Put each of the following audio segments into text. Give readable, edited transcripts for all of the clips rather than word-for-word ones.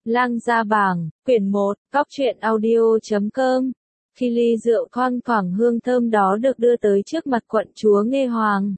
Lang Gia Bảng, quyển 1, Cóc truyện audio.com. Khi ly rượu thoang thoảng hương thơm đó được đưa tới trước mặt quận chúa Nghê Hoàng,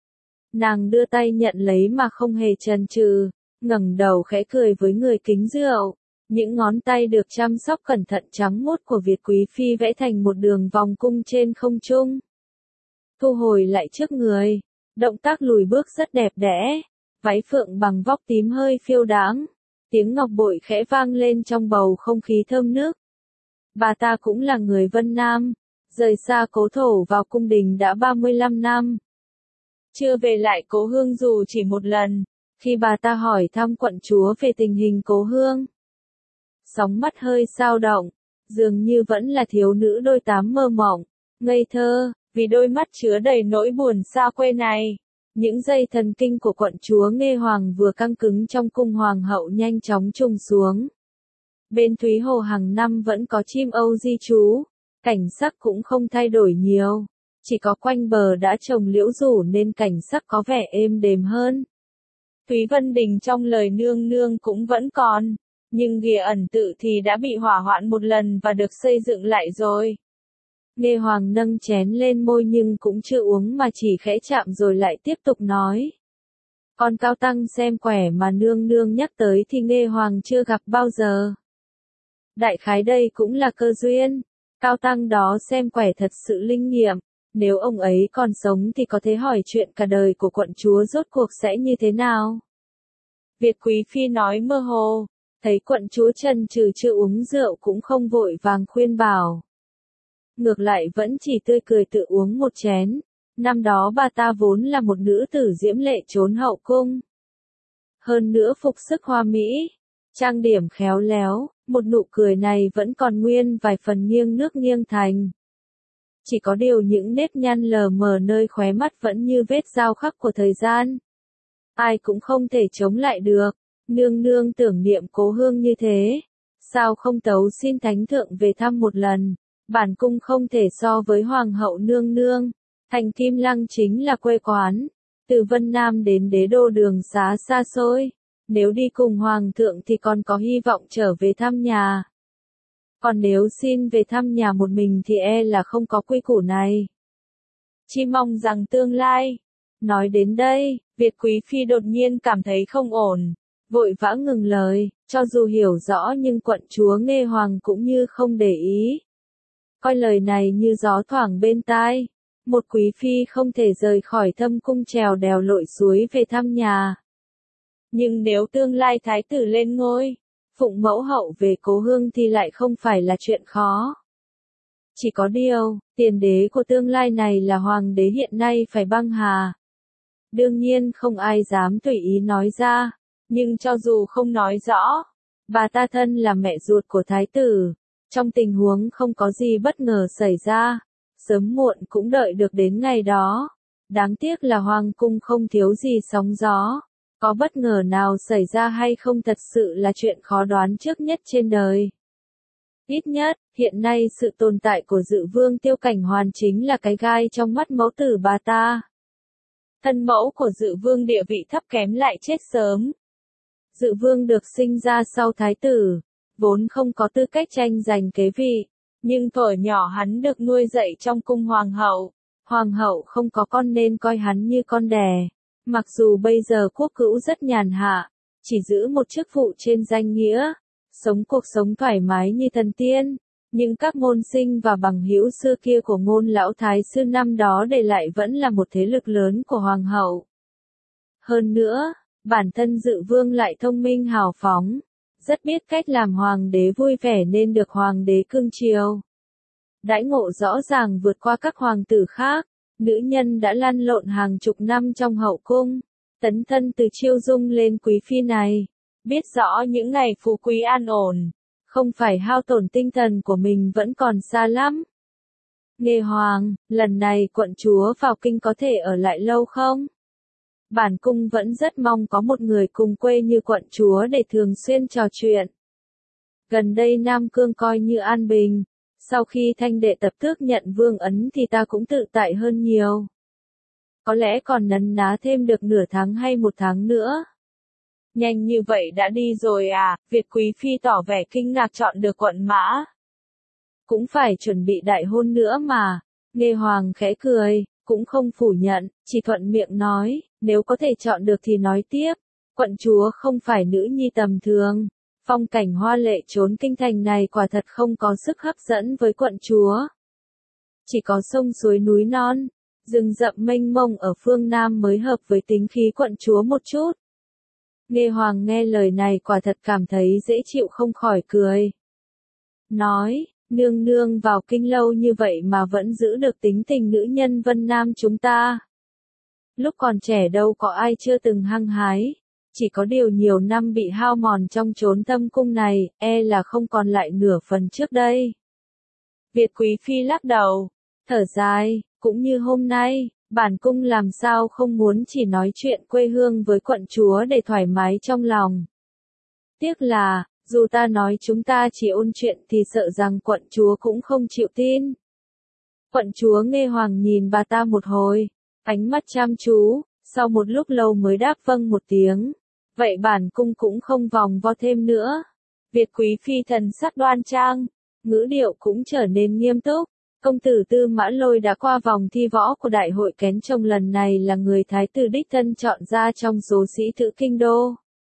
nàng đưa tay nhận lấy mà không hề chần chừ, ngẩng đầu khẽ cười với người kính rượu. Những ngón tay được chăm sóc cẩn thận trắng muốt của Việt quý phi vẽ thành một đường vòng cung trên không trung, thu hồi lại trước người. Động tác lùi bước rất đẹp đẽ, váy phượng bằng vóc tím hơi phiêu đáng, tiếng ngọc bội khẽ vang lên trong bầu không khí thơm nức. Bà ta cũng là người Vân Nam, rời xa cố thổ vào cung đình đã 35 năm. Chưa về lại cố hương dù chỉ một lần, khi bà ta hỏi thăm quận chúa về tình hình cố hương, sóng mắt hơi dao động, dường như vẫn là thiếu nữ đôi tám mơ mộng, ngây thơ, vì đôi mắt chứa đầy nỗi buồn xa quê này. Những dây thần kinh của quận chúa Nghê Hoàng vừa căng cứng trong cung hoàng hậu nhanh chóng trùng xuống. Bên Thúy Hồ hàng năm vẫn có chim âu di trú, cảnh sắc cũng không thay đổi nhiều, chỉ có quanh bờ đã trồng liễu rủ nên cảnh sắc có vẻ êm đềm hơn. Thúy Vân Đình trong lời nương nương cũng vẫn còn, nhưng ghìa ẩn tự thì đã bị hỏa hoạn một lần và được xây dựng lại rồi. Nghê Hoàng nâng chén lên môi nhưng cũng chưa uống mà chỉ khẽ chạm rồi lại tiếp tục nói. Con cao tăng xem quẻ mà nương nương nhắc tới thì Nghê Hoàng chưa gặp bao giờ. Đại khái đây cũng là cơ duyên, cao tăng đó xem quẻ thật sự linh nghiệm, nếu ông ấy còn sống thì có thể hỏi chuyện cả đời của quận chúa rốt cuộc sẽ như thế nào. Việt quý phi nói mơ hồ, thấy quận chúa chần chừ chưa uống rượu cũng không vội vàng khuyên bảo. Ngược lại vẫn chỉ tươi cười tự uống một chén. Năm đó bà ta vốn là một nữ tử diễm lệ trốn hậu cung. Hơn nữa phục sức hoa mỹ, trang điểm khéo léo, một nụ cười này vẫn còn nguyên vài phần nghiêng nước nghiêng thành. Chỉ có điều những nếp nhăn lờ mờ nơi khóe mắt vẫn như vết dao khắc của thời gian. Ai cũng không thể chống lại được, nương nương tưởng niệm cố hương như thế. Sao không tấu xin thánh thượng về thăm một lần? Bản cung không thể so với hoàng hậu nương nương, thành Kim Lăng chính là quê quán, từ Vân Nam đến đế đô đường xá xa xôi, nếu đi cùng hoàng thượng thì còn có hy vọng trở về thăm nhà. Còn nếu xin về thăm nhà một mình thì e là không có quy củ này. Chỉ mong rằng tương lai. Nói đến đây, Việt quý phi đột nhiên cảm thấy không ổn, vội vã ngừng lời, cho dù hiểu rõ nhưng quận chúa Nghê Hoàng cũng như không để ý. Coi lời này như gió thoảng bên tai, một quý phi không thể rời khỏi thâm cung trèo đèo lội suối về thăm nhà. Nhưng nếu tương lai thái tử lên ngôi, phụng mẫu hậu về cố hương thì lại không phải là chuyện khó. Chỉ có điều, tiền đế của tương lai này là hoàng đế hiện nay phải băng hà. Đương nhiên không ai dám tùy ý nói ra, nhưng cho dù không nói rõ, bà ta thân là mẹ ruột của thái tử. Trong tình huống không có gì bất ngờ xảy ra, sớm muộn cũng đợi được đến ngày đó. Đáng tiếc là hoàng cung không thiếu gì sóng gió, có bất ngờ nào xảy ra hay không thật sự là chuyện khó đoán trước nhất trên đời. Ít nhất, hiện nay sự tồn tại của Dự Vương Tiêu Cảnh Hoàn chính là cái gai trong mắt mẫu tử bà ta. Thân mẫu của Dự Vương địa vị thấp kém lại chết sớm. Dự Vương được sinh ra sau thái tử, vốn không có tư cách tranh giành kế vị, nhưng thuở nhỏ hắn được nuôi dạy trong cung hoàng hậu. Hoàng hậu không có con nên coi hắn như con đẻ. Mặc dù bây giờ quốc cữu rất nhàn hạ, chỉ giữ một chức vụ trên danh nghĩa, sống cuộc sống thoải mái như thần tiên, nhưng các môn sinh và bằng hữu xưa kia của Ngôn lão thái sư năm đó để lại vẫn là một thế lực lớn của hoàng hậu. Hơn nữa, bản thân Dự Vương lại thông minh hào phóng, rất biết cách làm hoàng đế vui vẻ nên được hoàng đế cưng chiều. Đãi ngộ rõ ràng vượt qua các hoàng tử khác, nữ nhân đã lăn lộn hàng chục năm trong hậu cung, tấn thân từ chiêu dung lên quý phi này, biết rõ những ngày phú quý an ổn, không phải hao tổn tinh thần của mình vẫn còn xa lắm. Nghê Hoàng, lần này quận chúa vào kinh có thể ở lại lâu không? Bản cung vẫn rất mong có một người cùng quê như quận chúa để thường xuyên trò chuyện. Gần đây Nam Cương coi như an bình, sau khi Thanh đệ tập tước nhận vương ấn thì ta cũng tự tại hơn nhiều. Có lẽ còn nấn ná thêm được nửa tháng hay một tháng nữa. Nhanh như vậy đã đi rồi à? Việt Quý Phi tỏ vẻ kinh ngạc chọn được quận Mã. Cũng phải chuẩn bị đại hôn nữa mà. Nghê Hoàng khẽ cười, cũng không phủ nhận, chỉ thuận miệng nói, nếu có thể chọn được thì nói tiếp. Quận chúa không phải nữ nhi tầm thường. Phong cảnh hoa lệ trốn kinh thành này quả thật không có sức hấp dẫn với quận chúa. Chỉ có sông suối núi non, rừng rậm mênh mông ở phương Nam mới hợp với tính khí quận chúa một chút. Nghê Hoàng nghe lời này quả thật cảm thấy dễ chịu không khỏi cười. Nói, nương nương vào kinh lâu như vậy mà vẫn giữ được tính tình nữ nhân Vân Nam chúng ta. Lúc còn trẻ đâu có ai chưa từng hăng hái, chỉ có điều nhiều năm bị hao mòn trong chốn thâm cung này, e là không còn lại nửa phần trước đây. Việt Quý Phi lắc đầu, thở dài, cũng như hôm nay, bản cung làm sao không muốn chỉ nói chuyện quê hương với quận chúa để thoải mái trong lòng. Tiếc là, dù ta nói chúng ta chỉ ôn chuyện thì sợ rằng quận chúa cũng không chịu tin. Quận chúa Nghê Hoàng nhìn bà ta một hồi, ánh mắt chăm chú, sau một lúc lâu mới đáp vâng một tiếng. Vậy bản cung cũng không vòng vo thêm nữa. Việt Quý Phi thần sắc đoan trang, ngữ điệu cũng trở nên nghiêm túc. Công tử Tư Mã Lôi đã qua vòng thi võ của đại hội kén chồng lần này là người thái tử đích thân chọn ra trong số sĩ tử kinh đô.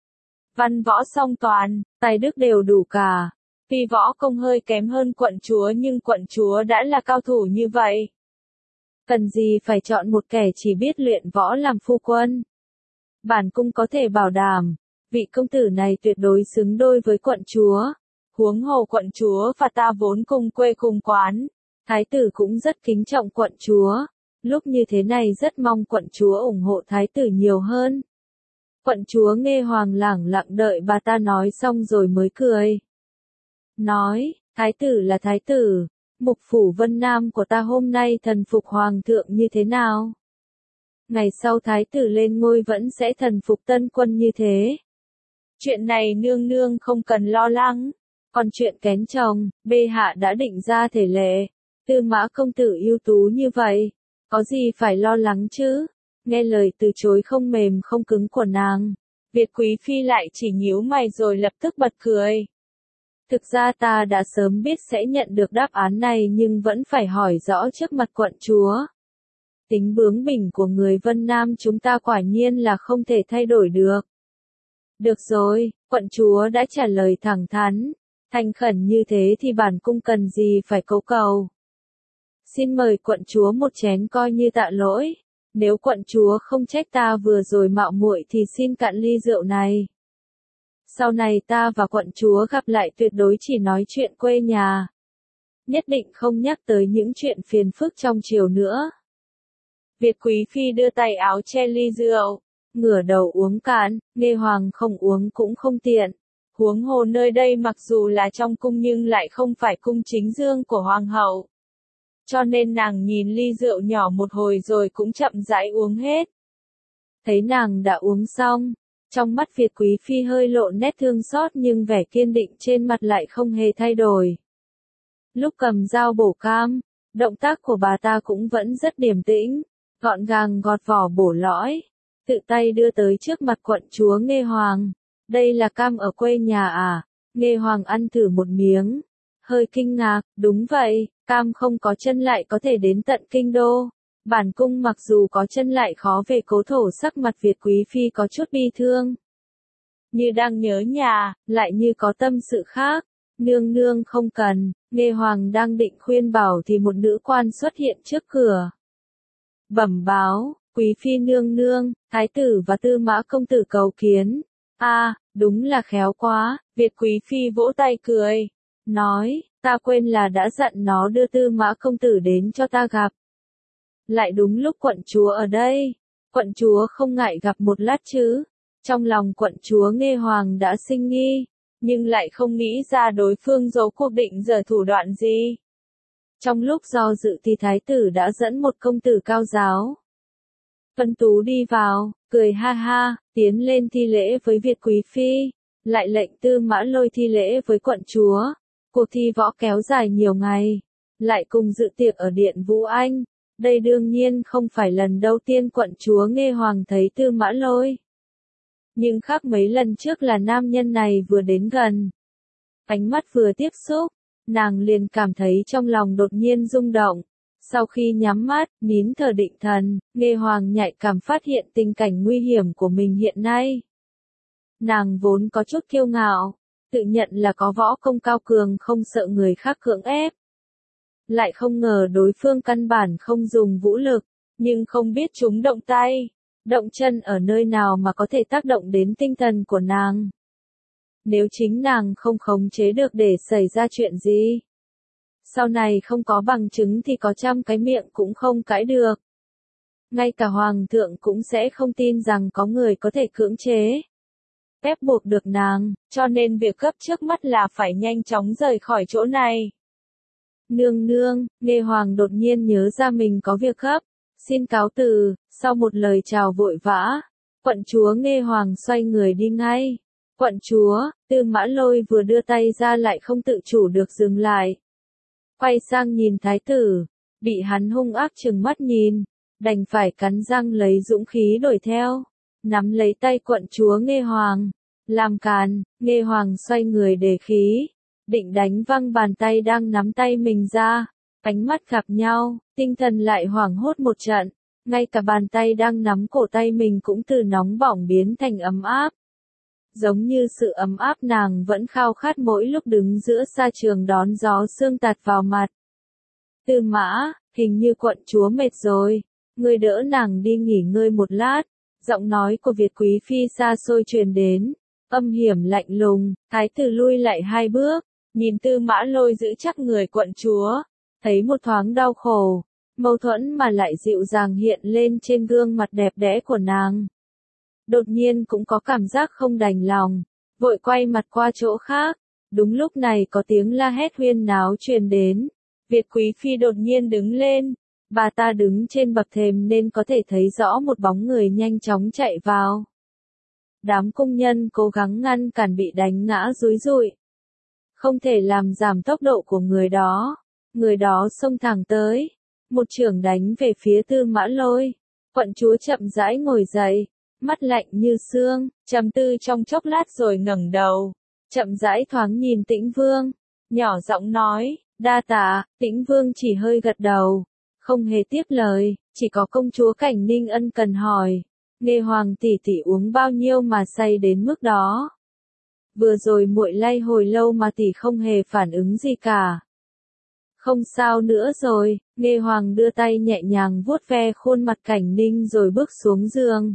Văn võ song toàn, tài đức đều đủ cả. Tuy võ công hơi kém hơn quận chúa nhưng quận chúa đã là cao thủ như vậy. Cần gì phải chọn một kẻ chỉ biết luyện võ làm phu quân. Bản cung có thể bảo đảm, vị công tử này tuyệt đối xứng đôi với quận chúa. Huống hồ quận chúa và ta vốn cùng quê cùng quán. Thái tử cũng rất kính trọng quận chúa. Lúc như thế này rất mong quận chúa ủng hộ thái tử nhiều hơn. Quận chúa Nghê Hoàng lẳng lặng đợi bà ta nói xong rồi mới cười. Nói, thái tử là thái tử, mục phủ Vân Nam của ta hôm nay thần phục hoàng thượng như thế nào? Ngày sau thái tử lên ngôi vẫn sẽ thần phục tân quân như thế. Chuyện này nương nương không cần lo lắng. Còn chuyện kén chồng, bệ hạ đã định ra thể lệ. Tư Mã công tử ưu tú như vậy, có gì phải lo lắng chứ? Nghe lời từ chối không mềm không cứng của nàng, Việt Quý Phi lại chỉ nhíu mày rồi lập tức bật cười. Thực ra ta đã sớm biết sẽ nhận được đáp án này nhưng vẫn phải hỏi rõ trước mặt quận chúa. Tính bướng bỉnh của người Vân Nam chúng ta quả nhiên là không thể thay đổi được. Được rồi, quận chúa đã trả lời thẳng thắn, thành khẩn như thế thì bản cung cần gì phải cấu cầu. Xin mời quận chúa một chén coi như tạ lỗi. Nếu quận chúa không trách ta vừa rồi mạo muội thì xin cạn ly rượu này. Sau này ta và quận chúa gặp lại tuyệt đối chỉ nói chuyện quê nhà. Nhất định không nhắc tới những chuyện phiền phức trong triều nữa. Việt Quý Phi đưa tay áo che ly rượu, ngửa đầu uống cạn, Nghê Hoàng không uống cũng không tiện. Huống hồ nơi đây mặc dù là trong cung nhưng lại không phải cung chính dương của hoàng hậu. Cho nên nàng nhìn ly rượu nhỏ một hồi rồi cũng chậm rãi uống hết. Thấy nàng đã uống xong, trong mắt Việt Quý Phi hơi lộ nét thương xót nhưng vẻ kiên định trên mặt lại không hề thay đổi. Lúc cầm dao bổ cam, động tác của bà ta cũng vẫn rất điềm tĩnh, gọn gàng gọt vỏ bổ lõi, tự tay đưa tới trước mặt quận chúa Nghê Hoàng. Đây là cam ở quê nhà à? Nghê Hoàng ăn thử một miếng, hơi kinh ngạc, đúng vậy, cam không có chân lại có thể đến tận kinh đô. Bản cung mặc dù có chân lại khó về cố thổ, sắc mặt Việt Quý Phi có chút bi thương. Như đang nhớ nhà, lại như có tâm sự khác. Nương nương không cần, Nghê Hoàng đang định khuyên bảo thì một nữ quan xuất hiện trước cửa. Bẩm báo, Quý Phi nương nương, thái tử và Tư Mã công tử cầu kiến. Đúng là khéo quá, Việt Quý Phi vỗ tay cười. Nói, ta quên là đã dặn nó đưa Tư Mã công tử đến cho ta gặp. Lại đúng lúc quận chúa ở đây, quận chúa không ngại gặp một lát chứ. Trong lòng quận chúa Nghê Hoàng đã sinh nghi, nhưng lại không nghĩ ra đối phương giấu cuộc định giở thủ đoạn gì. Trong lúc do dự thì thái tử đã dẫn một công tử cao giáo Tuấn tú đi vào, cười ha ha, tiến lên thi lễ với Việt Quý Phi, lại lệnh Tư Mã Lôi thi lễ với quận chúa. Cuộc thi võ kéo dài nhiều ngày, lại cùng dự tiệc ở Điện Vũ Anh. Đây đương nhiên không phải lần đầu tiên quận chúa Nghê Hoàng thấy Tư Mã Lôi. Nhưng khác mấy lần trước là nam nhân này vừa đến gần. Ánh mắt vừa tiếp xúc, nàng liền cảm thấy trong lòng đột nhiên rung động. Sau khi nhắm mắt, nín thở định thần, Nghê Hoàng nhạy cảm phát hiện tình cảnh nguy hiểm của mình hiện nay. Nàng vốn có chút kiêu ngạo, tự nhận là có võ công cao cường không sợ người khác cưỡng ép. Lại không ngờ đối phương căn bản không dùng vũ lực, nhưng không biết chúng động tay, động chân ở nơi nào mà có thể tác động đến tinh thần của nàng. Nếu chính nàng không khống chế được để xảy ra chuyện gì, sau này không có bằng chứng thì có trăm cái miệng cũng không cãi được. Ngay cả hoàng thượng cũng sẽ không tin rằng có người có thể cưỡng chế, ép buộc được nàng, cho nên việc cấp trước mắt là phải nhanh chóng rời khỏi chỗ này. Nương nương, Nghê Hoàng đột nhiên nhớ ra mình có việc gấp, xin cáo từ, sau một lời chào vội vã, quận chúa Nghê Hoàng xoay người đi ngay. Quận chúa, Tư Mã Lôi vừa đưa tay ra lại không tự chủ được dừng lại. Quay sang nhìn thái tử, bị hắn hung ác trừng mắt nhìn, đành phải cắn răng lấy dũng khí đuổi theo, nắm lấy tay quận chúa Nghê Hoàng, làm càn. Nghê Hoàng xoay người để khí, định đánh văng bàn tay đang nắm tay mình ra, ánh mắt gặp nhau, tinh thần lại hoảng hốt một trận, ngay cả bàn tay đang nắm cổ tay mình cũng từ nóng bỏng biến thành ấm áp. Giống như sự ấm áp nàng vẫn khao khát mỗi lúc đứng giữa sa trường đón gió sương tạt vào mặt. Tư Mã, hình như quận chúa mệt rồi, ngươi đỡ nàng đi nghỉ ngơi một lát. Giọng nói của Việt quý phi xa xôi truyền đến, âm hiểm lạnh lùng. Thái tử lui lại hai bước, nhìn Tư Mã Lôi giữ chắc người quận chúa, thấy một thoáng đau khổ, mâu thuẫn mà lại dịu dàng hiện lên trên gương mặt đẹp đẽ của nàng. Đột nhiên cũng có cảm giác không đành lòng, vội quay mặt qua chỗ khác. Đúng lúc này có tiếng la hét huyên náo truyền đến. Việt quý phi đột nhiên đứng lên, bà ta đứng trên bậc thềm nên có thể thấy rõ một bóng người nhanh chóng chạy vào. Đám công nhân cố gắng ngăn cản bị đánh ngã rúi rụi, không thể làm giảm tốc độ của người đó. Người đó xông thẳng tới, một chưởng đánh về phía Tư Mã Lôi. Quận chúa chậm rãi ngồi dậy, mắt lạnh như xương, trầm tư trong chốc lát rồi ngẩng đầu, chậm rãi thoáng nhìn Tĩnh Vương, nhỏ giọng nói, đa tạ. Tĩnh Vương chỉ hơi gật đầu, không hề tiếp lời, chỉ có công chúa Cảnh Ninh ân cần hỏi, Nghê Hoàng tỷ tỷ uống bao nhiêu mà say đến mức đó? Vừa rồi muội lay hồi lâu mà tỷ không hề phản ứng gì cả. Không sao nữa rồi. Nghê Hoàng đưa tay nhẹ nhàng vuốt ve khuôn mặt Cảnh Ninh rồi bước xuống giường.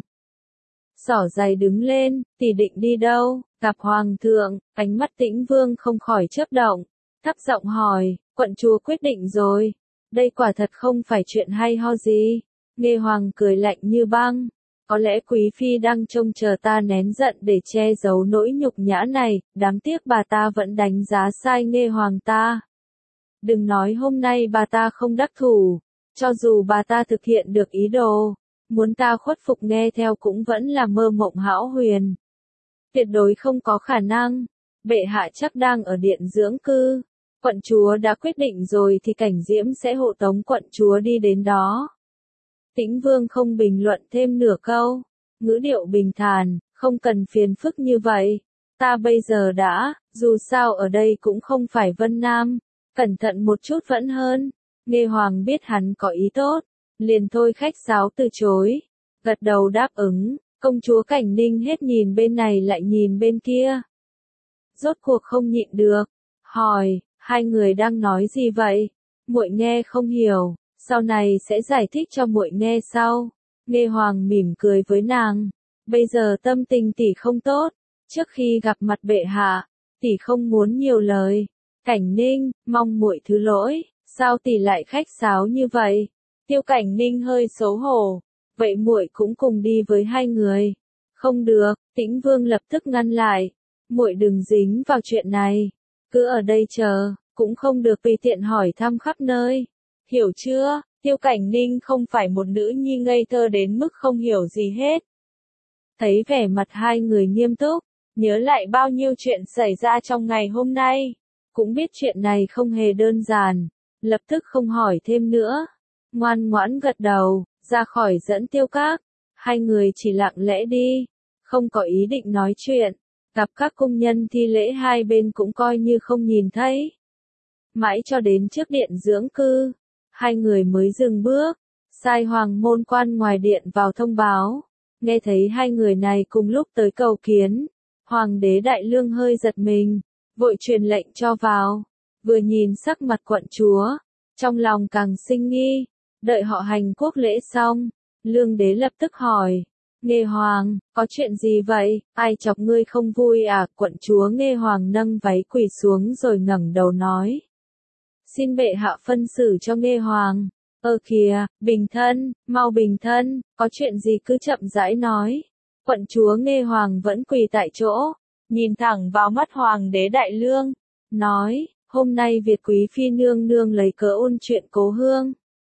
Xỏ giày đứng lên, tỷ định đi đâu? Gặp Hoàng thượng. Ánh mắt Tĩnh Vương không khỏi chớp động, thấp giọng hỏi, quận chúa quyết định rồi. Đây quả thật không phải chuyện hay ho gì. Nghê Hoàng cười lạnh như băng. Có lẽ quý phi đang trông chờ ta nén giận để che giấu nỗi nhục nhã này, đáng tiếc bà ta vẫn đánh giá sai Nghê Hoàng ta. Đừng nói hôm nay bà ta không đắc thủ, cho dù bà ta thực hiện được ý đồ, muốn ta khuất phục nghe theo cũng vẫn là mơ mộng hão huyền. Tuyệt đối không có khả năng. Bệ hạ chắc đang ở điện dưỡng cư. Quận chúa đã quyết định rồi thì Cảnh Diễm sẽ hộ tống quận chúa đi đến đó. Tĩnh Vương không bình luận thêm nửa câu, ngữ điệu bình thản, không cần phiền phức như vậy. Ta bây giờ đã, dù sao ở đây cũng không phải Vân Nam, cẩn thận một chút vẫn hơn. Nghê Hoàng biết hắn có ý tốt, liền thôi khách sáo từ chối, gật đầu đáp ứng. Công chúa Cảnh Ninh hết nhìn bên này lại nhìn bên kia. Rốt cuộc không nhịn được, hỏi, hai người đang nói gì vậy? Muội nghe không hiểu, sau này sẽ giải thích cho muội nghe sau. Nghê Hoàng mỉm cười với nàng, bây giờ tâm tình tỷ không tốt, trước khi gặp mặt bệ hạ, tỷ không muốn nhiều lời. Cảnh Ninh, mong muội thứ lỗi, sao tỷ lại khách sáo như vậy? Tiêu Cảnh Ninh hơi xấu hổ, vậy muội cũng cùng đi với hai người. Không được, Tĩnh Vương lập tức ngăn lại, muội đừng dính vào chuyện này, cứ ở đây chờ, cũng không được tùy tiện hỏi thăm khắp nơi. Hiểu chưa? Tiêu Cảnh Ninh không phải một nữ nhi ngây thơ đến mức không hiểu gì hết. Thấy vẻ mặt hai người nghiêm túc, nhớ lại bao nhiêu chuyện xảy ra trong ngày hôm nay, cũng biết chuyện này không hề đơn giản, lập tức không hỏi thêm nữa. Ngoan ngoãn gật đầu, ra khỏi dẫn Tiêu Các, hai người chỉ lặng lẽ đi, không có ý định nói chuyện, gặp các cung nhân thi lễ hai bên cũng coi như không nhìn thấy. Mãi cho đến trước điện dưỡng cư, hai người mới dừng bước, sai hoàng môn quan ngoài điện vào thông báo, nghe thấy hai người này cùng lúc tới cầu kiến, hoàng đế Đại Lương hơi giật mình, vội truyền lệnh cho vào, vừa nhìn sắc mặt quận chúa, trong lòng càng sinh nghi, đợi họ hành quốc lễ xong, Lương đế lập tức hỏi, Nghê Hoàng, có chuyện gì vậy, ai chọc ngươi không vui à, quận chúa Nghê Hoàng nâng váy quỳ xuống rồi ngẩng đầu nói. Xin bệ hạ phân xử cho Nghê Hoàng, kìa, bình thân, mau bình thân, có chuyện gì cứ chậm rãi nói. Quận chúa Nghê Hoàng vẫn quỳ tại chỗ, nhìn thẳng vào mắt Hoàng đế Đại Lương, nói, hôm nay Việt quý phi nương nương lấy cớ ôn chuyện cố hương.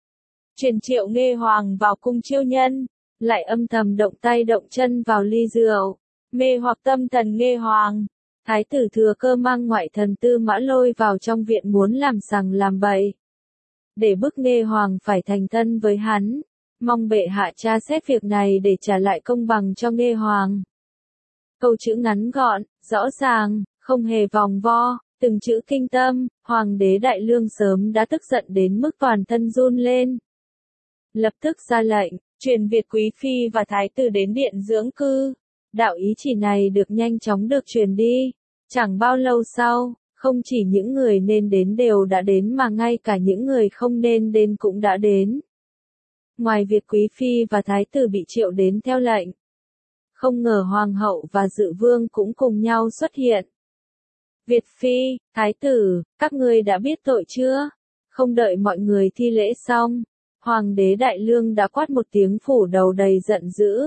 Truyền triệu Nghê Hoàng vào cung chiêu nhân, lại âm thầm động tay động chân vào ly rượu, mê hoặc tâm thần Nghê Hoàng. Thái tử thừa cơ mang ngoại thần Tư Mã Lôi vào trong viện muốn làm sằng làm bậy, để bức Nghê Hoàng phải thành thân với hắn, mong bệ hạ tra xét việc này để trả lại công bằng cho Nghê Hoàng. Câu chữ ngắn gọn, rõ ràng, không hề vòng vo, từng chữ kinh tâm, Hoàng đế Đại Lương sớm đã tức giận đến mức toàn thân run lên. Lập tức ra lệnh, truyền Việt quý phi và thái tử đến điện dưỡng cư. Đạo ý chỉ này được nhanh chóng được truyền đi. Chẳng bao lâu sau, không chỉ những người nên đến đều đã đến mà ngay cả những người không nên đến cũng đã đến. Ngoài Việt quý phi và thái tử bị triệu đến theo lệnh, không ngờ hoàng hậu và dự vương cũng cùng nhau xuất hiện. Việt phi, thái tử, các ngươi đã biết tội chưa? Không đợi mọi người thi lễ xong, Hoàng đế Đại Lương đã quát một tiếng phủ đầu đầy giận dữ.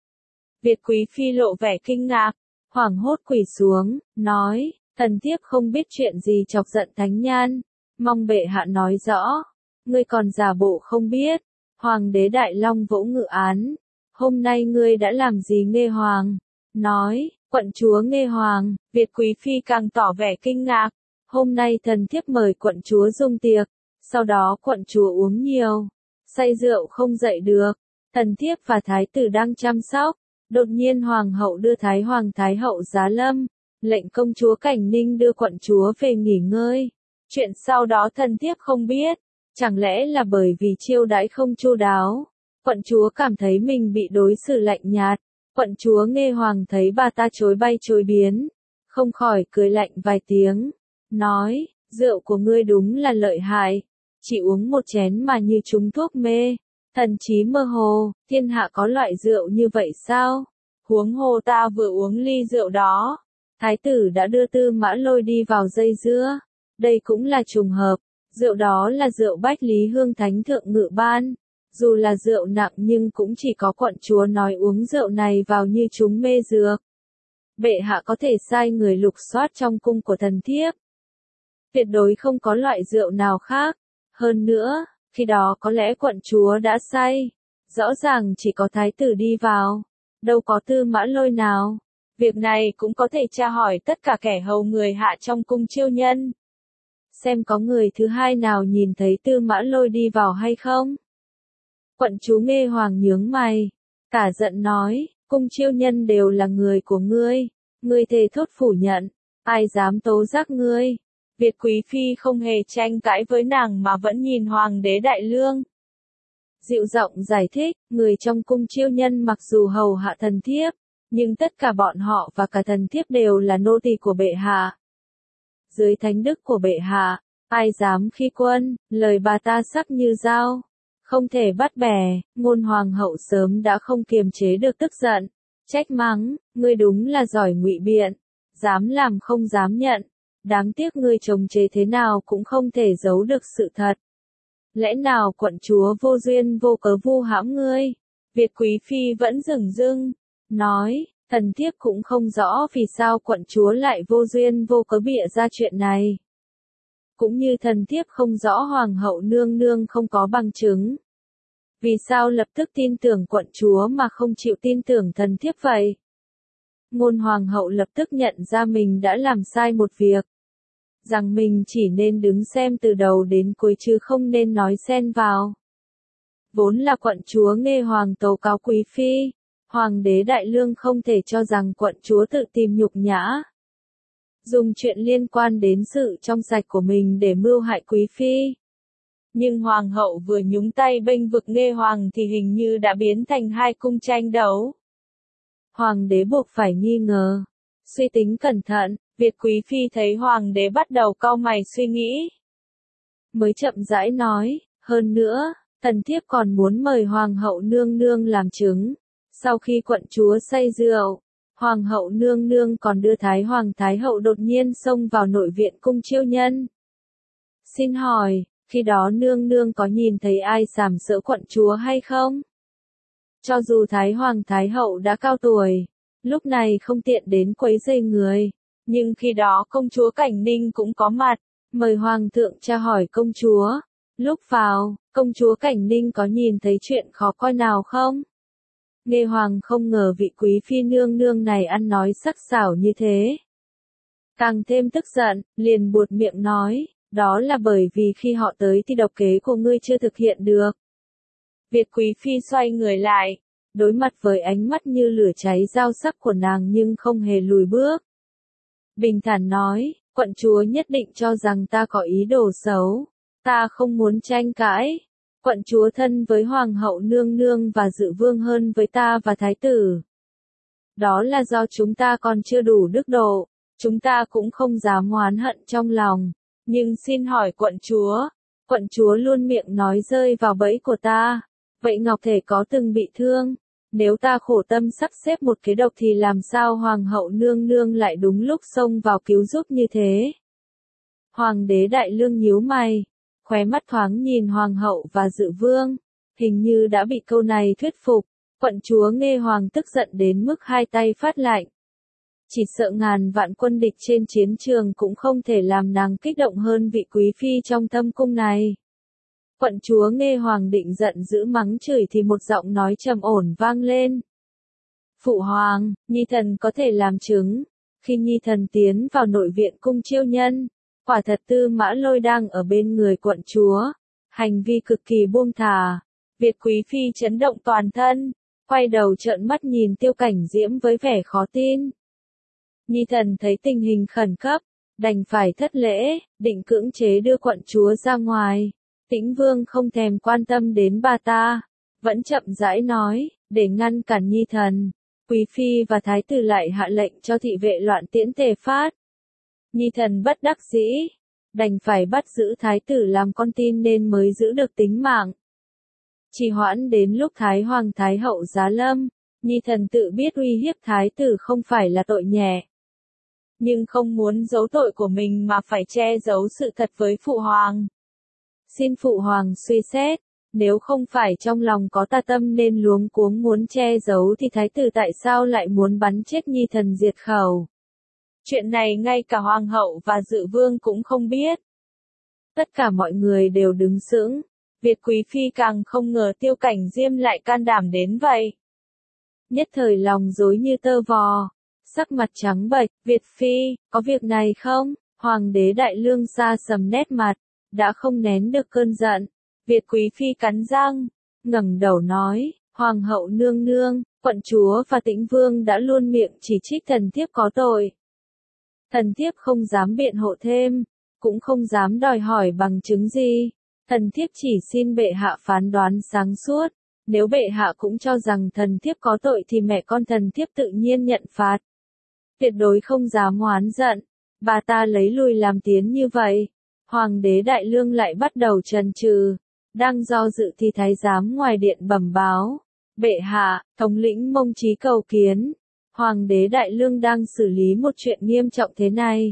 Việt quý phi lộ vẻ kinh ngạc, hoảng hốt quỳ xuống, nói, thần thiếp không biết chuyện gì chọc giận thánh nhan, mong bệ hạ nói rõ, ngươi còn giả bộ không biết. Hoàng đế Đại Long vỗ ngự án, hôm nay ngươi đã làm gì Nghê Hoàng? Nói, quận chúa Nghê Hoàng, Việt quý phi càng tỏ vẻ kinh ngạc, hôm nay thần thiếp mời quận chúa dùng tiệc, sau đó quận chúa uống nhiều, say rượu không dậy được, thần thiếp và thái tử đang chăm sóc, đột nhiên hoàng hậu đưa thái hoàng thái hậu giá lâm, lệnh công chúa Cảnh Ninh đưa quận chúa về nghỉ ngơi. Chuyện sau đó thần thiếp không biết, chẳng lẽ là bởi vì chiêu đãi không chu đáo, quận chúa cảm thấy mình bị đối xử lạnh nhạt, quận chúa Nghê Hoàng thấy bà ta chối bay chối biến, không khỏi cười lạnh vài tiếng, nói, rượu của ngươi đúng là lợi hại, chỉ uống một chén mà như trúng thuốc mê, thần trí mơ hồ, thiên hạ có loại rượu như vậy sao? Huống hồ ta vừa uống ly rượu đó. Thái tử đã đưa Tư Mã Lôi đi vào dây dưa, đây cũng là trùng hợp, rượu đó là rượu Bách Lý Hương Thánh Thượng Ngự ban, dù là rượu nặng nhưng cũng chỉ có quận chúa nói uống rượu này vào như chúng mê dược. Bệ hạ có thể sai người lục soát trong cung của thần thiếp. Tuyệt đối không có loại rượu nào khác. Hơn nữa, khi đó có lẽ quận chúa đã say. Rõ ràng chỉ có thái tử đi vào. Đâu có Tư Mã Lôi nào. Việc này cũng có thể tra hỏi tất cả kẻ hầu người hạ trong cung chiêu nhân. Xem có người thứ hai nào nhìn thấy Tư Mã Lôi đi vào hay không? Quận chúa Nghê Hoàng nhướng mày, cả giận nói, cung chiêu nhân đều là người của ngươi thề thốt phủ nhận, ai dám tố giác ngươi. Việt quý phi không hề tranh cãi với nàng mà vẫn nhìn Hoàng đế Đại Lương. Dịu giọng giải thích, người trong cung chiêu nhân mặc dù hầu hạ thần thiếp, nhưng tất cả bọn họ và cả thần thiếp đều là nô tỳ của bệ hạ. Dưới thánh đức của bệ hạ, ai dám khi quân, lời bà ta sắc như dao, không thể bắt bẻ. Ngôn hoàng hậu sớm đã không kiềm chế được tức giận, trách mắng, ngươi đúng là giỏi ngụy biện, dám làm không dám nhận, đáng tiếc ngươi trồng chế thế nào cũng không thể giấu được sự thật. Lẽ nào quận chúa vô duyên vô cớ vu hãm ngươi? Việt quý phi vẫn dửng dưng, nói, thần thiếp cũng không rõ vì sao quận chúa lại vô duyên vô cớ bịa ra chuyện này. Cũng như thần thiếp không rõ hoàng hậu nương nương không có bằng chứng. Vì sao lập tức tin tưởng quận chúa mà không chịu tin tưởng thần thiếp vậy? Ngôn hoàng hậu lập tức nhận ra mình đã làm sai một việc. Rằng mình chỉ nên đứng xem từ đầu đến cuối chứ không nên nói xen vào. Vốn là quận chúa Nghê Hoàng tố cáo quý phi, Hoàng đế Đại Lương không thể cho rằng quận chúa tự tìm nhục nhã, dùng chuyện liên quan đến sự trong sạch của mình để mưu hại quý phi. Nhưng hoàng hậu vừa nhúng tay bênh vực Nghê Hoàng thì hình như đã biến thành hai cung tranh đấu. Hoàng đế buộc phải nghi ngờ, suy tính cẩn thận, Việt quý phi thấy hoàng đế bắt đầu cau mày suy nghĩ, mới chậm rãi nói, hơn nữa, thần thiếp còn muốn mời hoàng hậu nương nương làm chứng. Sau khi quận chúa say rượu, hoàng hậu nương nương còn đưa Thái hoàng Thái hậu đột nhiên xông vào nội viện cung chiêu nhân. Xin hỏi, khi đó nương nương có nhìn thấy ai sàm sỡ quận chúa hay không? Cho dù Thái hoàng Thái hậu đã cao tuổi, lúc này không tiện đến quấy rầy người, nhưng khi đó công chúa Cảnh Ninh cũng có mặt, mời hoàng thượng tra hỏi công chúa. Lúc vào, công chúa Cảnh Ninh có nhìn thấy chuyện khó coi nào không? Nghê Hoàng không ngờ vị quý phi nương nương này ăn nói sắc sảo như thế. Càng thêm tức giận, liền buột miệng nói, đó là bởi vì khi họ tới thì độc kế của ngươi chưa thực hiện được. Việt quý phi xoay người lại, đối mặt với ánh mắt như lửa cháy dao sắc của nàng nhưng không hề lùi bước. Bình thản nói, quận chúa nhất định cho rằng ta có ý đồ xấu, ta không muốn tranh cãi. Quận chúa thân với hoàng hậu nương nương và dự vương hơn với ta và thái tử. Đó là do chúng ta còn chưa đủ đức độ, chúng ta cũng không dám oán hận trong lòng. Nhưng xin hỏi quận chúa luôn miệng nói rơi vào bẫy của ta. Vậy Ngọc Thể có từng bị thương? Nếu ta khổ tâm sắp xếp một kế độc thì làm sao hoàng hậu nương nương lại đúng lúc xông vào cứu giúp như thế? Hoàng đế Đại Lương nhíu mày, khóe mắt thoáng nhìn hoàng hậu và dự vương, hình như đã bị câu này thuyết phục. Quận chúa Nghê Hoàng tức giận đến mức hai tay phát lạnh. Chỉ sợ ngàn vạn quân địch trên chiến trường cũng không thể làm nàng kích động hơn vị quý phi trong thâm cung này. Quận chúa Nghê Hoàng định giận dữ mắng chửi thì một giọng nói trầm ổn vang lên. Phụ hoàng, nhi thần có thể làm chứng. Khi nhi thần tiến vào nội viện cung chiêu nhân, quả thật Tư Mã Lôi đang ở bên người quận chúa, hành vi cực kỳ buông thả. Việt quý phi chấn động toàn thân, quay đầu trợn mắt nhìn Tiêu Cảnh Diễm với vẻ khó tin. Nhi thần thấy tình hình khẩn cấp, đành phải thất lễ, định cưỡng chế đưa quận chúa ra ngoài. Tĩnh Vương không thèm quan tâm đến bà ta, vẫn chậm rãi nói, để ngăn cản nhi thần, quý phi và thái tử lại hạ lệnh cho thị vệ loạn tiễn Tề Phát. Nhi thần bất đắc dĩ, đành phải bắt giữ thái tử làm con tin nên mới giữ được tính mạng. Trì hoãn đến lúc Thái hoàng Thái hậu giá lâm, nhi thần tự biết uy hiếp thái tử không phải là tội nhẹ. Nhưng không muốn giấu tội của mình mà phải che giấu sự thật với phụ hoàng. Xin phụ hoàng suy xét, nếu không phải trong lòng có tà tâm nên luống cuống muốn che giấu thì thái tử tại sao lại muốn bắn chết nhi thần diệt khẩu? Chuyện này ngay cả hoàng hậu và dự vương cũng không biết. Tất cả mọi người đều đứng sững, Việt quý phi càng không ngờ Tiêu Cảnh Diêm lại can đảm đến vậy. Nhất thời lòng rối như tơ vò, sắc mặt trắng bệch, Việt phi, có việc này không? Hoàng đế Đại Lương xa sầm nét mặt, đã không nén được cơn giận. Việt quý phi cắn răng, ngẩng đầu nói, hoàng hậu nương nương, quận chúa và Tĩnh Vương đã luôn miệng chỉ trích thần thiếp có tội. Thần thiếp không dám biện hộ thêm, cũng không dám đòi hỏi bằng chứng gì. Thần thiếp chỉ xin bệ hạ phán đoán sáng suốt. Nếu bệ hạ cũng cho rằng thần thiếp có tội thì mẹ con thần thiếp tự nhiên nhận phạt. Tuyệt đối không dám oán giận. Bà ta lấy lui làm tiến như vậy. Hoàng đế Đại Lương lại bắt đầu chần chừ. Đang do dự thì thái giám ngoài điện bẩm báo. Bệ hạ, thống lĩnh Mông Chí cầu kiến. Hoàng đế Đại Lương đang xử lý một chuyện nghiêm trọng thế này.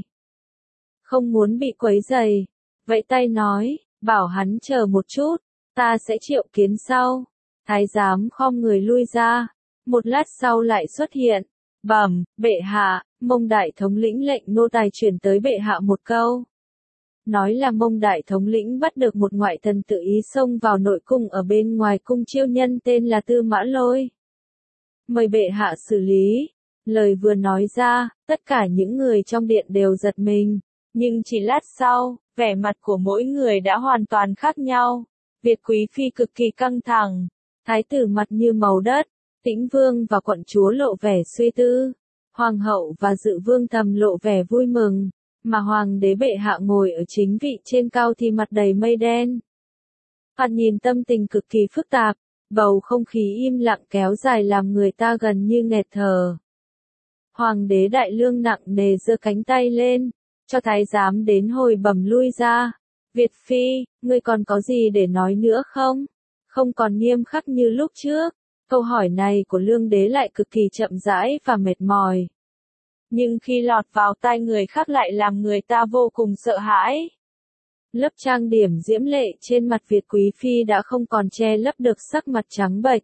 Không muốn bị quấy rầy. Vẫy tay nói, bảo hắn chờ một chút, ta sẽ triệu kiến sau. Thái giám khom người lui ra. Một lát sau lại xuất hiện. Bẩm, bệ hạ, Mông đại thống lĩnh lệnh nô tài chuyển tới bệ hạ một câu. Nói là Mông đại thống lĩnh bắt được một ngoại thần tự ý xông vào nội cung ở bên ngoài cung chiêu nhân tên là Tư Mã Lôi. Mời bệ hạ xử lý. Lời vừa nói ra, tất cả những người trong điện đều giật mình. Nhưng chỉ lát sau, vẻ mặt của mỗi người đã hoàn toàn khác nhau. Việt quý phi cực kỳ căng thẳng. Thái tử mặt như màu đất. Tĩnh vương và quận chúa lộ vẻ suy tư, hoàng hậu và dự vương thầm lộ vẻ vui mừng, mà hoàng đế bệ hạ ngồi ở chính vị trên cao thì mặt đầy mây đen. Thoạt nhìn tâm tình cực kỳ phức tạp, bầu không khí im lặng kéo dài làm người ta gần như nghẹt thở. Hoàng đế Đại Lương nặng nề giơ cánh tay lên, cho thái giám đến hồi bẩm lui ra. Việt Phi, ngươi còn có gì để nói nữa không? Không còn nghiêm khắc như lúc trước. Câu hỏi này của Lương đế lại cực kỳ chậm rãi và mệt mỏi. Nhưng khi lọt vào tai người khác lại làm người ta vô cùng sợ hãi. Lớp trang điểm diễm lệ trên mặt Việt Quý Phi đã không còn che lấp được sắc mặt trắng bệch.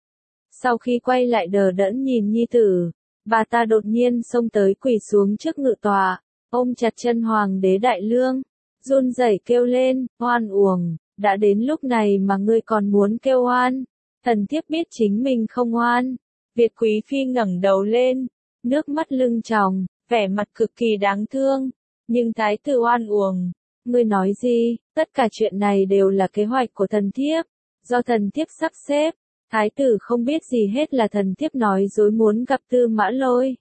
Sau khi quay lại đờ đẫn nhìn nhi tử, bà ta đột nhiên xông tới quỳ xuống trước ngự tọa, ôm chặt chân Hoàng đế Đại Lương, run rẩy kêu lên, oan uổng, đã đến lúc này mà ngươi còn muốn kêu oan. Thần thiếp biết chính mình không oan. Việt Quý Phi ngẩng đầu lên, nước mắt lưng tròng, vẻ mặt cực kỳ đáng thương. Nhưng thái tử oan uổng. Ngươi nói gì? Tất cả chuyện này đều là kế hoạch của thần thiếp, do thần thiếp sắp xếp. Thái tử không biết gì hết là thần thiếp nói dối muốn gặp Tư Mã Lôi.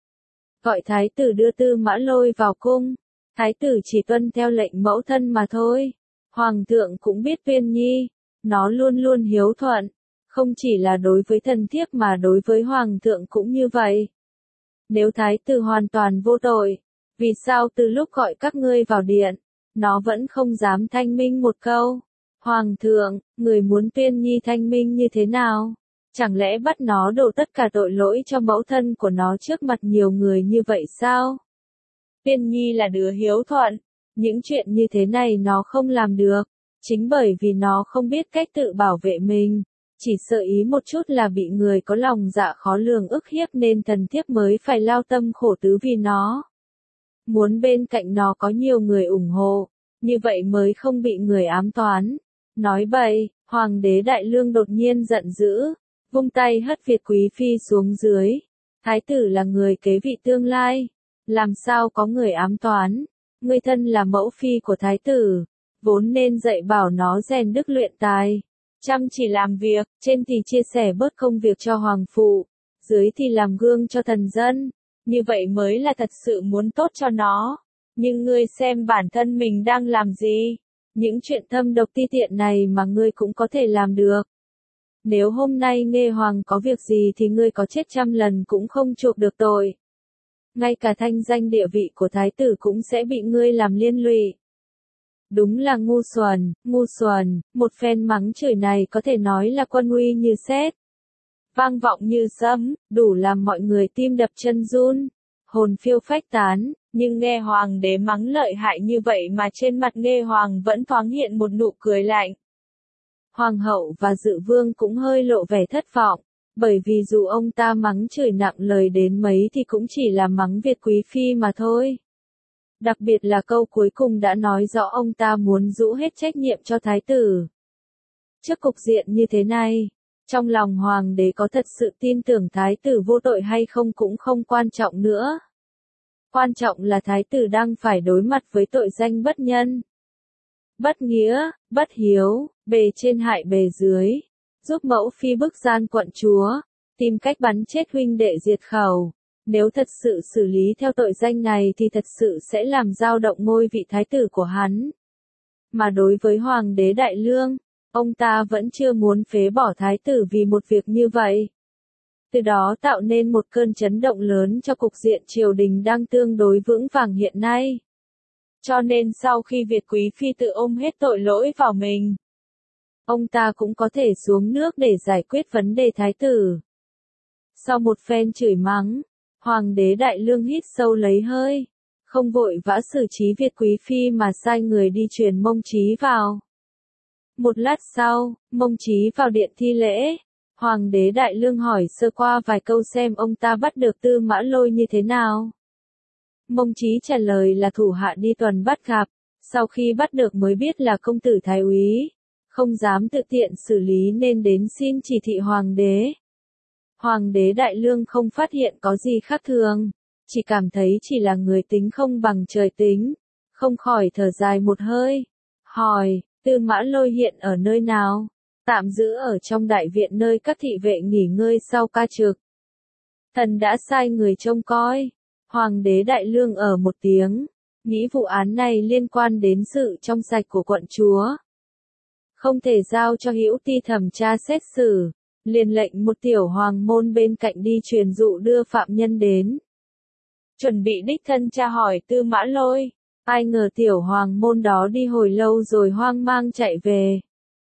Gọi thái tử đưa Tư Mã Lôi vào cung. Thái tử chỉ tuân theo lệnh mẫu thân mà thôi. Hoàng thượng cũng biết Tuyên Nhi, nó luôn luôn hiếu thuận. Không chỉ là đối với thần thiếp mà đối với hoàng thượng cũng như vậy. Nếu thái tử hoàn toàn vô tội, vì sao từ lúc gọi các ngươi vào điện, nó vẫn không dám thanh minh một câu? Hoàng thượng, người muốn Tuyên Nhi thanh minh như thế nào? Chẳng lẽ bắt nó đổ tất cả tội lỗi cho mẫu thân của nó trước mặt nhiều người như vậy sao? Tuyên Nhi là đứa hiếu thuận, những chuyện như thế này nó không làm được, chính bởi vì nó không biết cách tự bảo vệ mình. Chỉ sợ ý một chút là bị người có lòng dạ khó lường ức hiếp nên thần thiếp mới phải lao tâm khổ tứ vì nó. Muốn bên cạnh nó có nhiều người ủng hộ, như vậy mới không bị người ám toán. Nói bậy, Hoàng đế Đại Lương đột nhiên giận dữ, vung tay hất Việt Quý Phi xuống dưới. Thái tử là người kế vị tương lai, làm sao có người ám toán? Ngươi thân là mẫu phi của thái tử, vốn nên dạy bảo nó rèn đức luyện tài. Chăm chỉ làm việc, trên thì chia sẻ bớt công việc cho hoàng phụ, dưới thì làm gương cho thần dân, như vậy mới là thật sự muốn tốt cho nó. Nhưng ngươi xem bản thân mình đang làm gì? Những chuyện thâm độc ti tiện này mà ngươi cũng có thể làm được. Nếu hôm nay Nghê Hoàng có việc gì thì ngươi có chết 100 lần cũng không chuộc được tội. Ngay cả thanh danh địa vị của thái tử cũng sẽ bị ngươi làm liên lụy. Đúng là ngu xuẩn, một phen mắng chửi này có thể nói là quân uy như sét, vang vọng như sấm, đủ làm mọi người tim đập chân run, hồn phiêu phách tán, nhưng nghe hoàng đế mắng lợi hại như vậy mà trên mặt Nghê Hoàng vẫn thoáng hiện một nụ cười lạnh. Hoàng hậu và dự vương cũng hơi lộ vẻ thất vọng, bởi vì dù ông ta mắng chửi nặng lời đến mấy thì cũng chỉ là mắng Việt Quý Phi mà thôi. Đặc biệt là câu cuối cùng đã nói rõ ông ta muốn rũ hết trách nhiệm cho thái tử. Trước cục diện như thế này, trong lòng hoàng đế có thật sự tin tưởng thái tử vô tội hay không cũng không quan trọng nữa. Quan trọng là thái tử đang phải đối mặt với tội danh bất nhân, bất nghĩa, bất hiếu, bề trên hại bề dưới, giúp mẫu phi bức gian quận chúa, tìm cách bắn chết huynh đệ diệt khẩu. Nếu thật sự xử lý theo tội danh này thì thật sự sẽ làm dao động ngôi vị thái tử của hắn. Mà đối với Hoàng đế Đại Lương, ông ta vẫn chưa muốn phế bỏ thái tử vì một việc như vậy. Từ đó tạo nên một cơn chấn động lớn cho cục diện triều đình đang tương đối vững vàng hiện nay. Cho nên sau khi Việt Quý Phi tự ôm hết tội lỗi vào mình, ông ta cũng có thể xuống nước để giải quyết vấn đề thái tử. Sau một phen chửi mắng, Hoàng đế Đại Lương hít sâu lấy hơi, không vội vã xử trí Việt Quý Phi mà sai người đi truyền Mông Chí vào. Một lát sau, Mông Chí vào điện thi lễ, Hoàng đế Đại Lương hỏi sơ qua vài câu xem ông ta bắt được Tư Mã Lôi như thế nào. Mông Chí trả lời là thủ hạ đi tuần bắt gặp, sau khi bắt được mới biết là công tử thái úy, không dám tự tiện xử lý nên đến xin chỉ thị Hoàng đế. Hoàng đế Đại Lương không phát hiện có gì khác thường, chỉ cảm thấy chỉ là người tính không bằng trời tính, không khỏi thở dài một hơi, hỏi, Tư Mã Lôi hiện ở nơi nào? tạm giữ ở trong đại viện nơi các thị vệ nghỉ ngơi sau ca trực. Thần đã sai người trông coi. Hoàng đế Đại Lương ở một tiếng, nghĩ vụ án này liên quan đến sự trong sạch của quận chúa, không thể giao cho Hữu Ti thẩm tra xét xử, liền lệnh một tiểu hoàng môn bên cạnh đi truyền dụ đưa phạm nhân đến, chuẩn bị đích thân tra hỏi Tư Mã Lôi. Ai ngờ tiểu hoàng môn đó đi hồi lâu rồi hoang mang chạy về,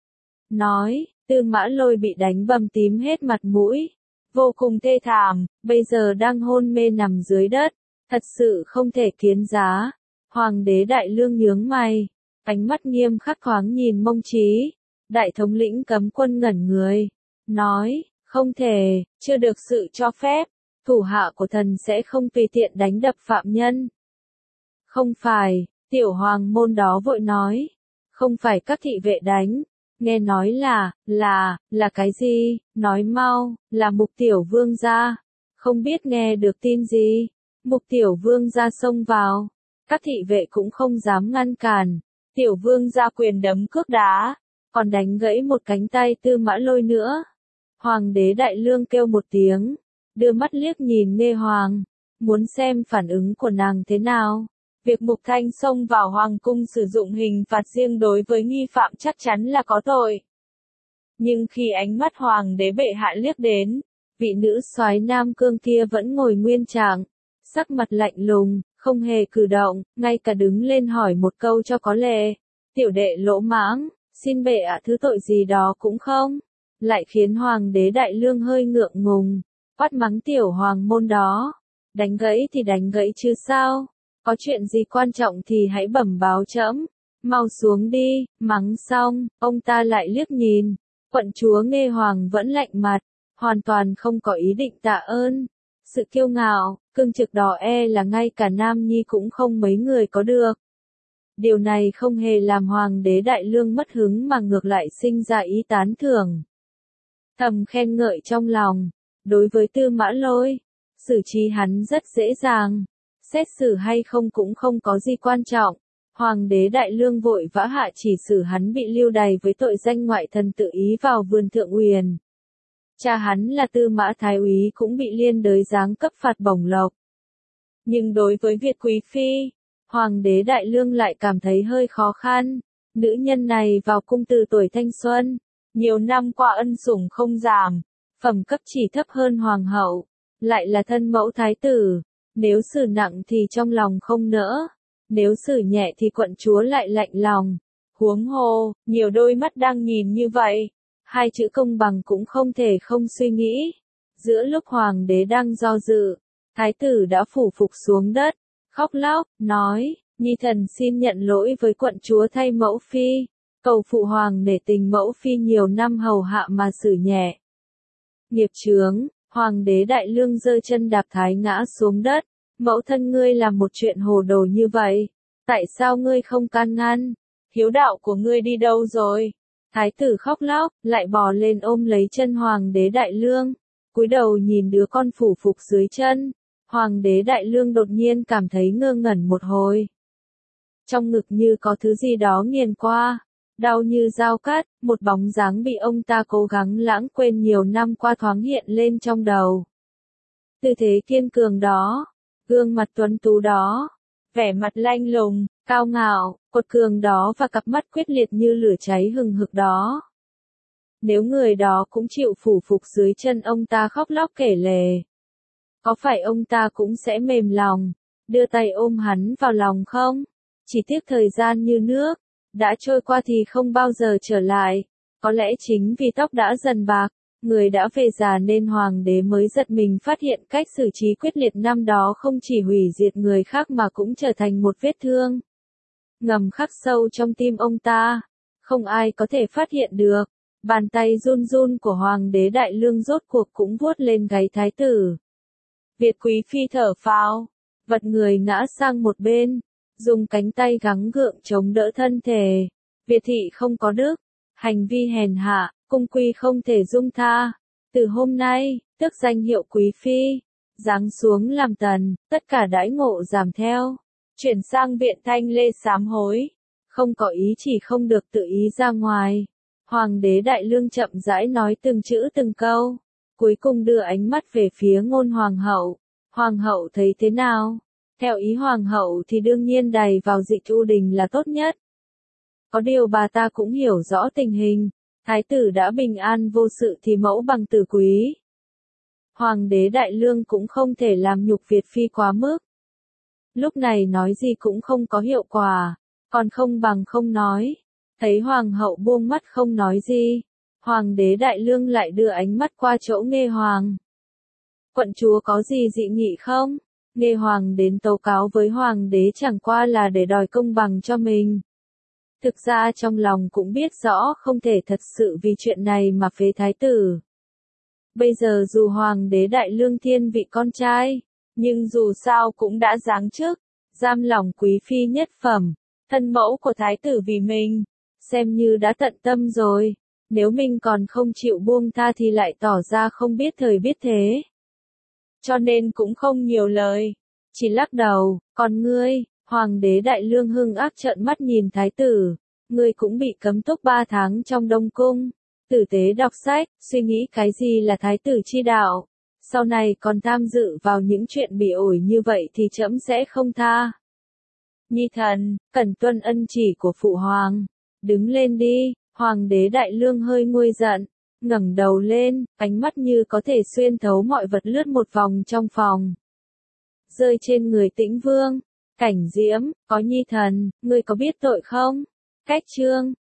nói, Tư Mã Lôi bị đánh bầm tím hết mặt mũi, vô cùng thê thảm, bây giờ đang hôn mê nằm dưới đất, thật sự không thể kiến giá. Hoàng đế Đại Lương nhướng mày, ánh mắt nghiêm khắc thoáng nhìn Mông Chí, đại thống lĩnh cấm quân ngẩn người, nói, không thể, chưa được sự cho phép, thủ hạ của thần sẽ không tùy tiện đánh đập phạm nhân. Không phải, tiểu hoàng môn đó vội nói, không phải các thị vệ đánh, nghe nói là cái gì, nói mau, là Mục tiểu vương gia, không biết nghe được tin gì, Mục tiểu vương gia xông vào, các thị vệ cũng không dám ngăn cản, tiểu vương gia quyền đấm cước đá, còn đánh gãy một cánh tay Tư Mã Lôi nữa. Hoàng đế Đại Lương kêu một tiếng, đưa mắt liếc nhìn Nghê Hoàng, muốn xem phản ứng của nàng thế nào. Việc Mục Thanh xông vào hoàng cung sử dụng hình phạt riêng đối với nghi phạm chắc chắn là có tội. Nhưng khi ánh mắt hoàng đế bệ hạ liếc đến, vị nữ soái Nam Cương kia vẫn ngồi nguyên trạng, sắc mặt lạnh lùng, không hề cử động, ngay cả đứng lên hỏi một câu cho có lệ. Tiểu đệ lỗ mãng, xin bệ hạ thứ tội gì đó cũng không. Lại khiến hoàng đế Đại Lương hơi ngượng ngùng, quát mắng tiểu hoàng môn đó. Đánh gãy thì đánh gãy chứ sao? Có chuyện gì quan trọng thì hãy bẩm báo trẫm. Mau xuống đi, mắng xong, ông ta lại liếc nhìn. Quận chúa Nghê Hoàng vẫn lạnh mặt, hoàn toàn không có ý định tạ ơn. Sự kiêu ngạo, cương trực đó là ngay cả Nam Nhi cũng không mấy người có được. Điều này không hề làm hoàng đế Đại Lương mất hứng mà ngược lại sinh ra ý tán thưởng. Thầm khen ngợi trong lòng, đối với Tư Mã Lôi, xử trí hắn rất dễ dàng, xét xử hay không cũng không có gì quan trọng. Hoàng đế Đại Lương vội vã hạ chỉ xử hắn bị lưu đày với tội danh ngoại thần tự ý vào vườn Thượng Uyển. Cha hắn là Tư Mã Thái úy cũng bị liên đới giáng cấp phạt bổng lộc. Nhưng đối với Việt Quý Phi, Hoàng đế Đại Lương lại cảm thấy hơi khó khăn. Nữ nhân này vào cung từ tuổi thanh xuân, nhiều năm qua ân sủng không giảm, phẩm cấp chỉ thấp hơn hoàng hậu, lại là thân mẫu thái tử. Nếu xử nặng thì trong lòng không nỡ, nếu xử nhẹ thì quận chúa lại lạnh lòng. Huống hồ, nhiều đôi mắt đang nhìn như vậy, hai chữ công bằng cũng không thể không suy nghĩ. Giữa lúc hoàng đế đang do dự, thái tử đã phủ phục xuống đất, khóc lóc, nói, nhi thần xin nhận lỗi với quận chúa thay mẫu phi, cầu phụ hoàng nể tình mẫu phi nhiều năm hầu hạ mà xử nhẹ. Nghiệp chướng, hoàng đế Đại Lương giơ chân đạp thái ngã xuống đất, mẫu thân ngươi làm một chuyện hồ đồ như vậy, tại sao ngươi không can ngăn, hiếu đạo của ngươi đi đâu rồi? Thái tử khóc lóc, lại bò lên ôm lấy chân hoàng đế Đại Lương, cúi đầu nhìn đứa con phủ phục dưới chân. Hoàng đế Đại Lương đột nhiên cảm thấy ngơ ngẩn một hồi. Trong ngực như có thứ gì đó nghiền qua, đau như dao cắt, một bóng dáng bị ông ta cố gắng lãng quên nhiều năm qua thoáng hiện lên trong đầu. Tư thế kiên cường đó, gương mặt tuấn tú đó, vẻ mặt lanh lùng, cao ngạo, cột cường đó và cặp mắt quyết liệt như lửa cháy hừng hực đó. Nếu người đó cũng chịu phủ phục dưới chân ông ta khóc lóc kể lể, có phải ông ta cũng sẽ mềm lòng, đưa tay ôm hắn vào lòng không? Chỉ tiếc thời gian như nước, đã trôi qua thì không bao giờ trở lại. Có lẽ chính vì tóc đã dần bạc, người đã về già nên hoàng đế mới giật mình phát hiện cách xử trí quyết liệt năm đó không chỉ hủy diệt người khác mà cũng trở thành một vết thương ngầm khắc sâu trong tim ông ta. Không ai có thể phát hiện được. Bàn tay run run của hoàng đế Đại Lương rốt cuộc cũng vuốt lên gáy thái tử. Việt Quý Phi thở phào, vật người ngã sang một bên, dùng cánh tay gắng gượng chống đỡ thân thể. Việt thị không có đức, hành vi hèn hạ, cung quy không thể dung tha. Từ hôm nay, tước danh hiệu Quý Phi, giáng xuống làm tần, tất cả đãi ngộ giảm theo. Chuyển sang viện Thanh Lê sám hối, không có ý chỉ không được tự ý ra ngoài. Hoàng đế Đại Lương chậm rãi nói từng chữ từng câu, cuối cùng đưa ánh mắt về phía Ngôn Hoàng hậu. Hoàng hậu thấy thế nào? Theo ý Hoàng hậu thì đương nhiên đày vào Dịch U Đình là tốt nhất. Có điều bà ta cũng hiểu rõ tình hình, thái tử đã bình an vô sự thì mẫu bằng tử quý. Hoàng đế Đại Lương cũng không thể làm nhục Việt Phi quá mức. Lúc này nói gì cũng không có hiệu quả, còn không bằng không nói. Thấy Hoàng hậu buông mắt không nói gì, Hoàng đế Đại Lương lại đưa ánh mắt qua chỗ Nghê Hoàng. Quận chúa có gì dị nghị không? Nghê Hoàng đến tấu cáo với Hoàng đế chẳng qua là để đòi công bằng cho mình. Thực ra trong lòng cũng biết rõ không thể thật sự vì chuyện này mà phế thái tử. Bây giờ dù Hoàng đế Đại Lương thiên vị con trai, nhưng dù sao cũng đã giáng chức, giam lỏng quý phi nhất phẩm, thân mẫu của thái tử vì mình, xem như đã tận tâm rồi, nếu mình còn không chịu buông tha thì lại tỏ ra không biết thời biết thế. Cho nên cũng không nhiều lời, chỉ lắc đầu, còn ngươi, Hoàng đế Đại Lương hung ác trợn mắt nhìn thái tử, ngươi cũng bị cấm túc 3 tháng trong Đông Cung, tử tế đọc sách, suy nghĩ cái gì là thái tử chi đạo, sau này còn tham dự vào những chuyện bị ổi như vậy thì trẫm sẽ không tha. Nhi thần, cần tuân ân chỉ của phụ hoàng, đứng lên đi. Hoàng đế Đại Lương hơi nguôi giận, ngẩng đầu lên, ánh mắt như có thể xuyên thấu mọi vật lướt một vòng trong phòng. Rơi trên người Tĩnh Vương, Cảnh Diễm, có Nhi thần, ngươi có biết tội không? Cách chương